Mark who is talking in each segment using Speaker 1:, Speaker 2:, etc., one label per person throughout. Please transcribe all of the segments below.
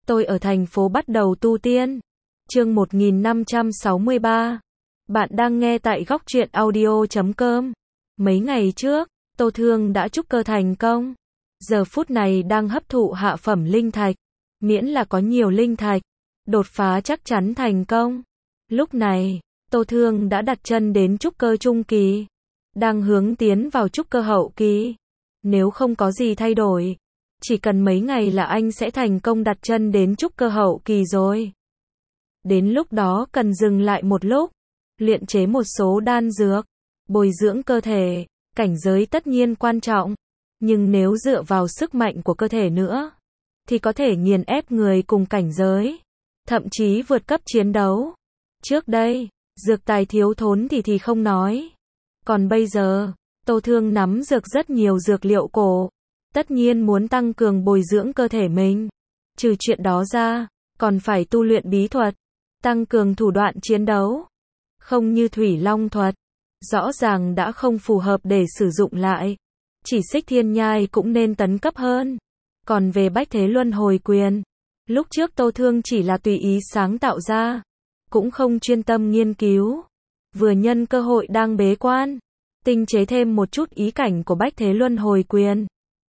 Speaker 1: Tôi ở thành phố bắt đầu tu tiên. Chương 1563. Bạn đang nghe tại góc truyện audio.com. Mấy ngày trước, Tô Thương đã trúc cơ thành công. Giờ phút này đang hấp thụ hạ phẩm linh thạch. Miễn là có nhiều linh thạch, đột phá chắc chắn thành công. Lúc này, Tô Thương đã đặt chân đến trúc cơ trung kỳ, đang hướng tiến vào trúc cơ hậu kỳ. Nếu không có gì thay đổi, chỉ cần mấy ngày là anh sẽ thành công đặt chân đến trúc cơ hậu kỳ rồi. Đến lúc đó cần dừng lại một lúc, luyện chế một số đan dược, bồi dưỡng cơ thể. Cảnh giới tất nhiên quan trọng, nhưng nếu dựa vào sức mạnh của cơ thể nữa, thì có thể nghiền ép người cùng cảnh giới, thậm chí vượt cấp chiến đấu. Trước đây, dược tài thiếu thốn thì không nói. Còn bây giờ, Tô Thương nắm dược rất nhiều dược liệu cổ, tất nhiên muốn tăng cường bồi dưỡng cơ thể mình. Trừ chuyện đó ra, còn phải tu luyện bí thuật, tăng cường thủ đoạn chiến đấu. Không như Thủy Long thuật, rõ ràng đã không phù hợp để sử dụng lại. Chỉ Xích Thiên Nhai cũng nên tấn cấp hơn. Còn về Bách Thế Luân Hồi Quyền, lúc trước Tô Thương chỉ là tùy ý sáng tạo ra, cũng không chuyên tâm nghiên cứu. Vừa nhân cơ hội đang bế quan, tinh chế thêm một chút ý cảnh của Bách Thế Luân Hồi Quyền.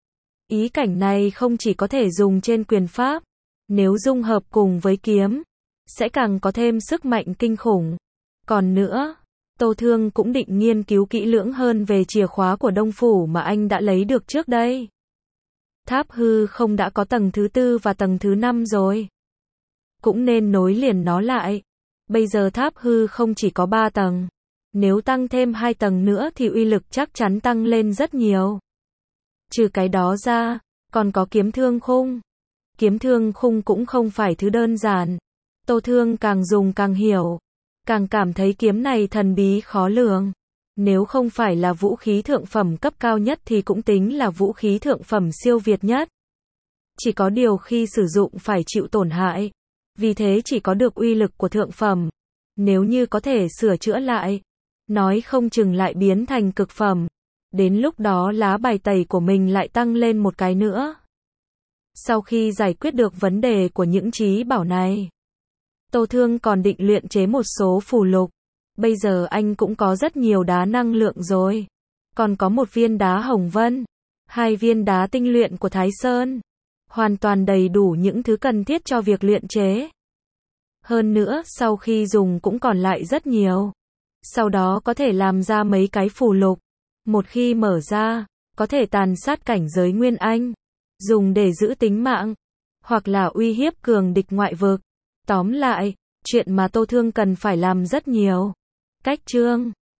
Speaker 1: Ý cảnh này không chỉ có thể dùng trên quyền pháp, nếu dung hợp cùng với kiếm, sẽ càng có thêm sức mạnh kinh khủng. Còn nữa, Tô Thương cũng định nghiên cứu kỹ lưỡng hơn về chìa khóa của Đông Phủ mà anh đã lấy được trước đây. Tháp hư không đã có tầng thứ 4 và tầng thứ 5 rồi, cũng nên nối liền nó lại. Bây giờ tháp hư không chỉ có 3 tầng, nếu tăng thêm 2 tầng nữa thì uy lực chắc chắn tăng lên rất nhiều. Trừ cái đó ra, còn có kiếm thương khung. Kiếm thương khung cũng không phải thứ đơn giản. Tô Thương càng dùng càng hiểu, càng cảm thấy kiếm này thần bí khó lường. Nếu không phải là vũ khí thượng phẩm cấp cao nhất thì cũng tính là vũ khí thượng phẩm siêu việt nhất. Chỉ có điều khi sử dụng phải chịu tổn hại, vì thế chỉ có được uy lực của thượng phẩm. Nếu như có thể sửa chữa lại, nói không chừng lại biến thành cực phẩm. Đến lúc đó lá bài tẩy của mình lại tăng lên một cái nữa. Sau khi giải quyết được vấn đề của những trí bảo này, Tô Thương còn định luyện chế một số phù lục. Bây giờ anh cũng có rất nhiều đá năng lượng rồi. Còn có một viên đá hồng vân, 2 viên đá tinh luyện của Thái Sơn. Hoàn toàn đầy đủ những thứ cần thiết cho việc luyện chế. Hơn nữa, sau khi dùng cũng còn lại rất nhiều. Sau đó có thể làm ra mấy cái phù lục. Một khi mở ra, có thể tàn sát cảnh giới Nguyên Anh, dùng để giữ tính mạng, hoặc là uy hiếp cường địch ngoại vực. Tóm lại, chuyện mà Tô Thương cần phải làm rất nhiều. Cách chương